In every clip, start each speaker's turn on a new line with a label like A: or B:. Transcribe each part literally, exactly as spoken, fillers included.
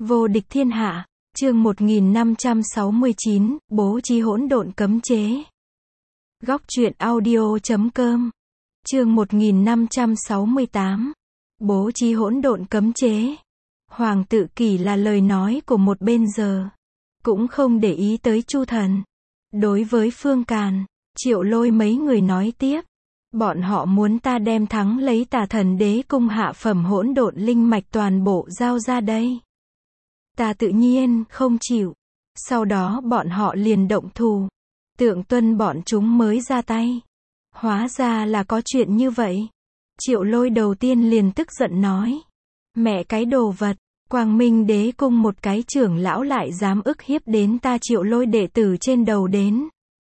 A: Vô địch thiên hạ, chương một nghìn năm trăm sáu mươi chín, bố trí hỗn độn cấm chế. Góc truyện audio chấm com. Chương một nghìn năm trăm sáu mươi tám. Bố trí hỗn độn cấm chế. Hoàng tự kỷ là lời nói của một bên giờ, cũng không để ý tới Chu Thần. Đối với Phương Càn, Triệu Lôi mấy người nói tiếp, bọn họ muốn ta đem thắng lấy Tà Thần Đế cung hạ phẩm hỗn độn linh mạch toàn bộ giao ra đây. Ta tự nhiên không chịu. Sau đó bọn họ liền động thủ. Tượng Tuân bọn chúng mới ra tay. Hóa ra là có chuyện như vậy. Triệu Lôi đầu tiên liền tức giận nói, mẹ cái đồ vật, Quang Minh Đế cung một cái trưởng lão lại dám ức hiếp đến ta Triệu Lôi đệ tử trên đầu đến.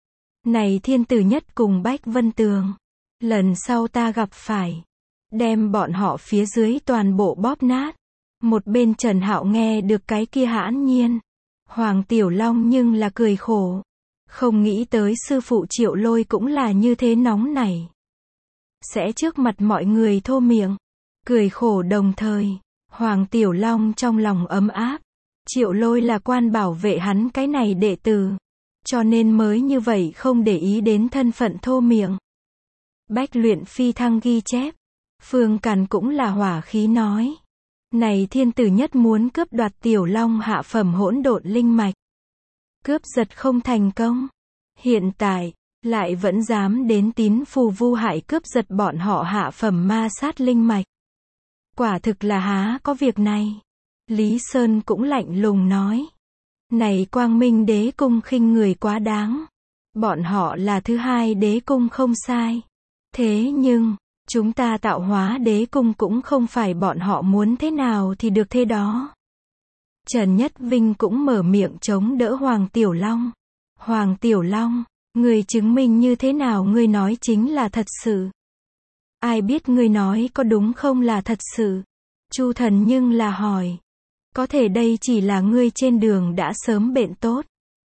A: Này Thiên Tử Nhất cùng Bách Vân Tường, lần sau ta gặp phải, đem bọn họ phía dưới toàn bộ bóp nát. Một bên Trần Hạo nghe được cái kia hãn nhiên. Hoàng Tiểu Long nhưng là cười khổ. Không nghĩ tới sư phụ Triệu Lôi cũng là như thế nóng nảy. Sẽ trước mặt mọi người thô miệng. Cười khổ đồng thời. Hoàng Tiểu Long trong lòng ấm áp. Triệu Lôi là quan bảo vệ hắn cái này đệ tử. Cho nên mới như vậy không để ý đến thân phận thô miệng. Bách Luyện Phi Thăng ghi chép. Phương Càn cũng là hỏa khí nói. Này Thiên Tử Nhất muốn cướp đoạt Tiểu Long hạ phẩm hỗn độn linh mạch. Cướp giật không thành công. Hiện tại, lại vẫn dám đến tín phù vu hại cướp giật bọn họ hạ phẩm ma sát linh mạch. Quả thực là há có việc này. Lý Sơn cũng lạnh lùng nói. Này Quang Minh Đế cung khinh người quá đáng. Bọn họ là thứ hai đế cung không sai. Thế nhưng, chúng ta tạo hóa đế cung cũng không phải bọn họ muốn thế nào thì được thế đó. Trần Nhất Vinh cũng mở miệng chống đỡ Hoàng Tiểu Long. Hoàng Tiểu Long, người chứng minh như thế nào ngươi nói chính là thật sự. Ai biết ngươi nói có đúng không là thật sự. Chu Thần nhưng là hỏi. Có thể đây chỉ là ngươi trên đường đã sớm bệnh tốt.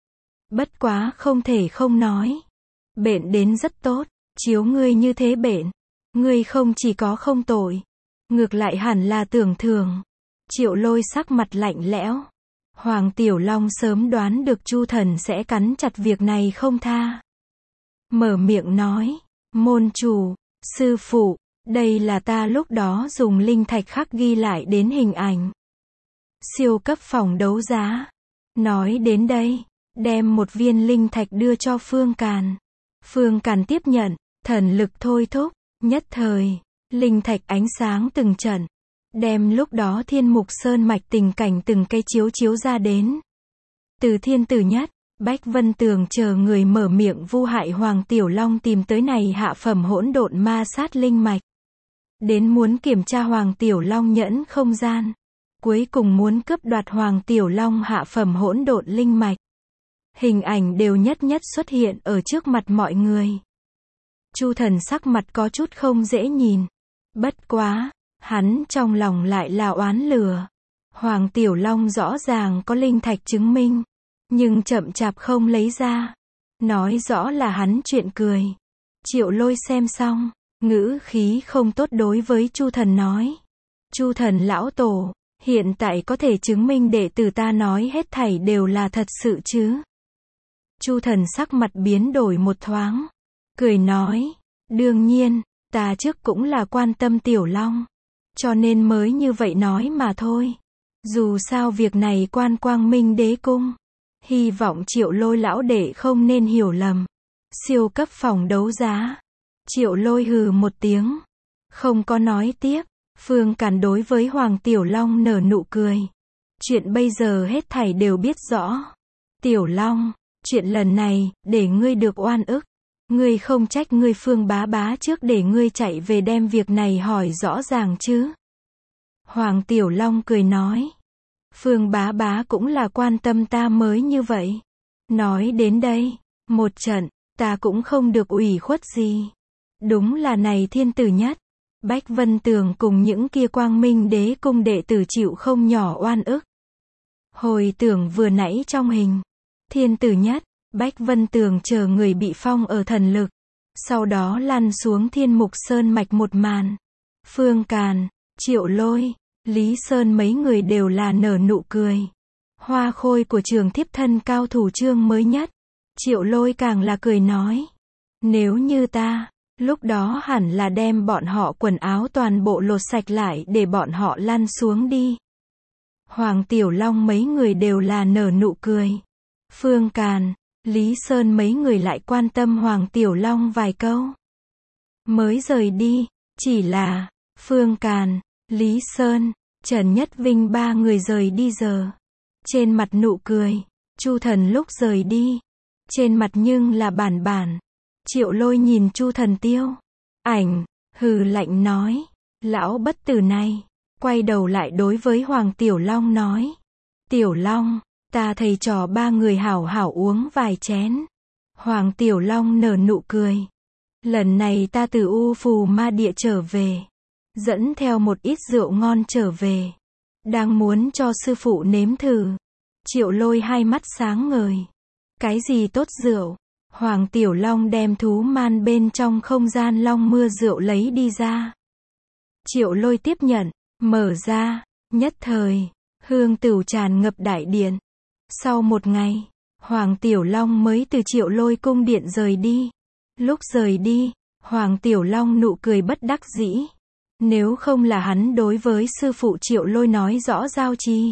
A: Bất quá không thể không nói. Bệnh đến rất tốt, chiếu ngươi như thế bệnh. Ngươi không chỉ có không tội, ngược lại hẳn là tưởng thưởng. Triệu Lôi sắc mặt lạnh lẽo. Hoàng Tiểu Long sớm đoán được Chu Thần sẽ cắn chặt việc này không tha. Mở miệng nói, môn chủ, sư phụ, đây là ta lúc đó dùng linh thạch khắc ghi lại đến hình ảnh. Siêu cấp phòng đấu giá. Nói đến đây, đem một viên linh thạch đưa cho Phương Càn. Phương Càn tiếp nhận, thần lực thôi thúc. Nhất thời, linh thạch ánh sáng từng trận, đem lúc đó Thiên Mục Sơn mạch tình cảnh từng cây chiếu chiếu ra đến. Từ Thiên Tử Nhất, Bách Vân Tường chờ người mở miệng vu hại Hoàng Tiểu Long tìm tới này hạ phẩm hỗn độn ma sát linh mạch. Đến muốn kiểm tra Hoàng Tiểu Long nhẫn không gian. Cuối cùng muốn cướp đoạt Hoàng Tiểu Long hạ phẩm hỗn độn linh mạch. Hình ảnh đều nhất nhất xuất hiện ở trước mặt mọi người. Chu Thần sắc mặt có chút không dễ nhìn. Bất quá, hắn trong lòng lại là oán lửa. Hoàng Tiểu Long rõ ràng có linh thạch chứng minh, nhưng chậm chạp không lấy ra. Nói rõ là hắn chuyện cười. Triệu Lôi xem xong, ngữ khí không tốt đối với Chu Thần nói. Chu Thần lão tổ, hiện tại có thể chứng minh đệ tử ta nói hết thảy đều là thật sự chứ? Chu Thần sắc mặt biến đổi một thoáng. Cười nói, đương nhiên, ta trước cũng là quan tâm Tiểu Long. Cho nên mới như vậy nói mà thôi. Dù sao việc này quan Quang Minh Đế cung. Hy vọng Triệu Lôi lão đệ không nên hiểu lầm. Siêu cấp phòng đấu giá. Triệu Lôi hừ một tiếng. Không có nói tiếp. Phương Càn đối với Hoàng Tiểu Long nở nụ cười. Chuyện bây giờ hết thảy đều biết rõ. Tiểu Long, chuyện lần này, để ngươi được oan ức. Ngươi không trách ngươi Phương bá bá trước để ngươi chạy về đem việc này hỏi rõ ràng chứ. Hoàng Tiểu Long cười nói. Phương bá bá cũng là quan tâm ta mới như vậy. Nói đến đây, một trận, ta cũng không được ủy khuất gì. Đúng là này Thiên Tử Nhất, Bách Vân Tường cùng những kia Quang Minh Đế cung đệ tử chịu không nhỏ oan ức. Hồi tưởng vừa nãy trong hình, Thiên Tử Nhất, Bách Vân Tường chờ người bị phong ở thần lực, sau đó lăn xuống Thiên Mục Sơn mạch một màn. Phương Càn, Triệu Lôi, Lý Sơn mấy người đều là nở nụ cười. Hoa khôi của trường thiếp thân cao thủ chương mới nhất. Triệu Lôi càng là cười nói. Nếu như ta, lúc đó hẳn là đem bọn họ quần áo toàn bộ lột sạch lại để bọn họ lăn xuống đi. Hoàng Tiểu Long mấy người đều là nở nụ cười. Phương Càn, Lý Sơn mấy người lại quan tâm Hoàng Tiểu Long vài câu. Mới rời đi, chỉ là, Phương Càn, Lý Sơn, Trần Nhất Vinh ba người rời đi giờ. Trên mặt nụ cười, Chu Thần lúc rời đi. Trên mặt nhưng là bản bản. Triệu Lôi nhìn Chu Thần tiêu. Ảnh, hừ lạnh nói. Lão bất tử này. Quay đầu lại đối với Hoàng Tiểu Long nói. Tiểu Long, ta thầy trò ba người hảo hảo uống vài chén. Hoàng Tiểu Long nở nụ cười. Lần này ta từ U Phù Ma Địa trở về. Dẫn theo một ít rượu ngon trở về. Đang muốn cho sư phụ nếm thử. Triệu Lôi hai mắt sáng ngời. Cái gì tốt rượu? Hoàng Tiểu Long đem thú man bên trong không gian long mưa rượu lấy đi ra. Triệu Lôi tiếp nhận, mở ra, nhất thời, hương tửu tràn ngập đại điện. Sau một ngày, Hoàng Tiểu Long mới từ Triệu Lôi cung điện rời đi. Lúc rời đi, Hoàng Tiểu Long nụ cười bất đắc dĩ. Nếu không là hắn đối với sư phụ Triệu Lôi nói rõ giao trì.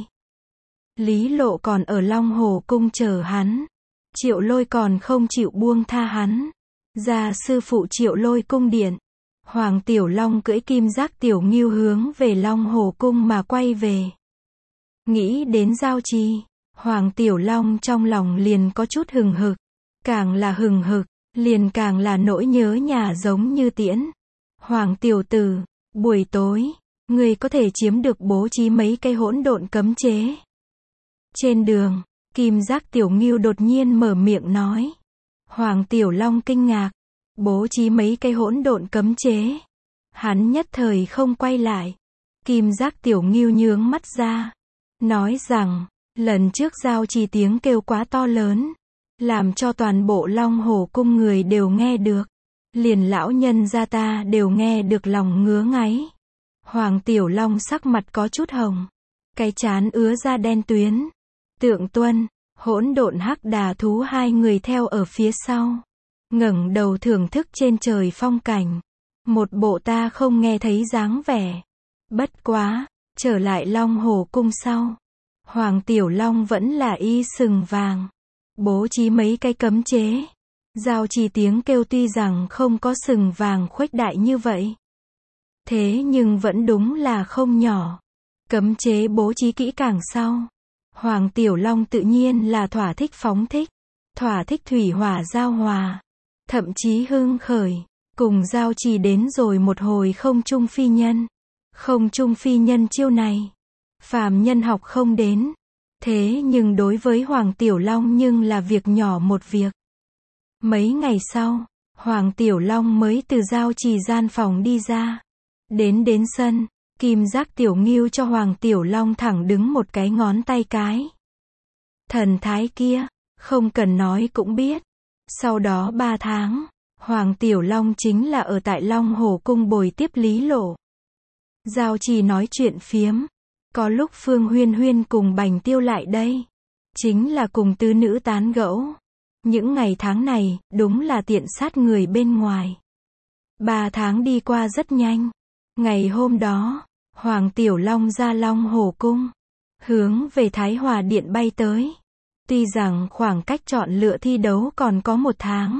A: Lý Lộ còn ở Long Hồ cung chờ hắn. Triệu Lôi còn không chịu buông tha hắn. Ra sư phụ Triệu Lôi cung điện. Hoàng Tiểu Long cưỡi kim giác tiểu ngưu hướng về Long Hồ cung mà quay về. Nghĩ đến giao trì, Hoàng Tiểu Long trong lòng liền có chút hừng hực. Càng là hừng hực, liền càng là nỗi nhớ nhà giống như tiễn. Hoàng Tiểu Tử, buổi tối, ngươi có thể chiếm được bố trí mấy cây hỗn độn cấm chế. Trên đường, kim giác tiểu ngưu đột nhiên mở miệng nói. Hoàng Tiểu Long kinh ngạc. Bố trí mấy cây hỗn độn cấm chế. Hắn nhất thời không quay lại. Kim giác tiểu ngưu nhướng mắt ra. Nói rằng, lần trước giao trì tiếng kêu quá to lớn. Làm cho toàn bộ Long Hồ cung người đều nghe được. Liền lão nhân gia ta đều nghe được lòng ngứa ngáy. Hoàng Tiểu Long sắc mặt có chút hồng. Cái trán ứa ra đen tuyến. Tượng Tuân, hỗn độn hắc đà thú hai người theo ở phía sau. Ngẩng đầu thưởng thức trên trời phong cảnh. Một bộ ta không nghe thấy dáng vẻ. Bất quá, trở lại Long Hồ cung sau. Hoàng Tiểu Long vẫn là y sừng vàng. Bố trí mấy cái cấm chế. Giao trì tiếng kêu tuy rằng không có sừng vàng khuếch đại như vậy. Thế nhưng vẫn đúng là không nhỏ. Cấm chế bố trí kỹ càng sau. Hoàng Tiểu Long tự nhiên là thỏa thích phóng thích. Thỏa thích thủy hỏa giao hòa. Thậm chí hưng khởi. Cùng giao trì đến rồi một hồi không trung phi nhân. Không trung phi nhân chiêu này. Phàm nhân học không đến. Thế nhưng đối với Hoàng Tiểu Long nhưng là việc nhỏ một việc. Mấy ngày sau, Hoàng Tiểu Long mới từ giao trì gian phòng đi ra. Đến đến sân, kim giác tiểu ngưu cho Hoàng Tiểu Long thẳng đứng một cái ngón tay cái. Thần thái kia, không cần nói cũng biết. Sau đó ba tháng, Hoàng Tiểu Long chính là ở tại Long Hồ cung bồi tiếp Lý Lộ. Giao trì nói chuyện phiếm. Có lúc Phương Huyên Huyên cùng Bành Tiêu lại đây. Chính là cùng tứ nữ tán gẫu. Những ngày tháng này, đúng là tiện sát người bên ngoài. Ba tháng đi qua rất nhanh. Ngày hôm đó, Hoàng Tiểu Long ra Long Hồ cung. Hướng về Thái Hòa Điện bay tới. Tuy rằng khoảng cách chọn lựa thi đấu còn có một tháng.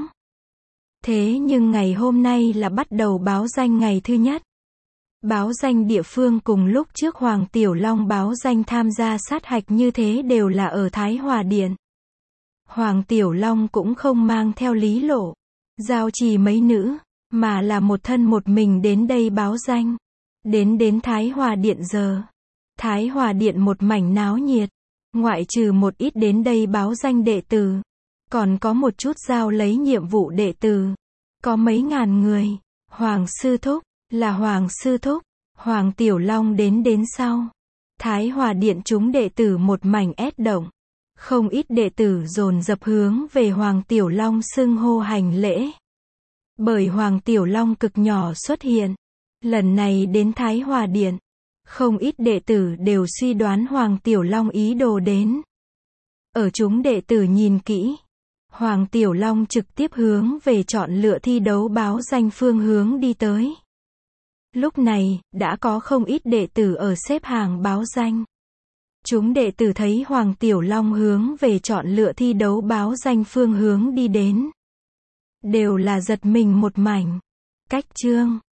A: Thế nhưng ngày hôm nay là bắt đầu báo danh ngày thứ nhất. Báo danh địa phương cùng lúc trước Hoàng Tiểu Long báo danh tham gia sát hạch như thế đều là ở Thái Hòa Điện. Hoàng Tiểu Long cũng không mang theo Lý Lộ, giao trì mấy nữ, mà là một thân một mình đến đây báo danh. Đến đến Thái Hòa Điện giờ. Thái Hòa Điện một mảnh náo nhiệt. Ngoại trừ một ít đến đây báo danh đệ tử. Còn có một chút giao lấy nhiệm vụ đệ tử. Có mấy ngàn người. Hoàng Sư Thúc, là Hoàng Sư Thúc. Hoàng Tiểu Long đến đến sau. Thái Hòa Điện chúng đệ tử một mảnh ét động. Không ít đệ tử dồn dập hướng về Hoàng Tiểu Long xưng hô hành lễ. Bởi Hoàng Tiểu Long cực nhỏ xuất hiện. Lần này đến Thái Hòa Điện. Không ít đệ tử đều suy đoán Hoàng Tiểu Long ý đồ đến. Ở chúng đệ tử nhìn kỹ, Hoàng Tiểu Long trực tiếp hướng về chọn lựa thi đấu báo danh phương hướng đi tới. Lúc này, đã có không ít đệ tử ở xếp hàng báo danh. Chúng đệ tử thấy Hoàng Tiểu Long hướng về chọn lựa thi đấu báo danh phương hướng đi đến. Đều là giật mình một mảnh. Cách chương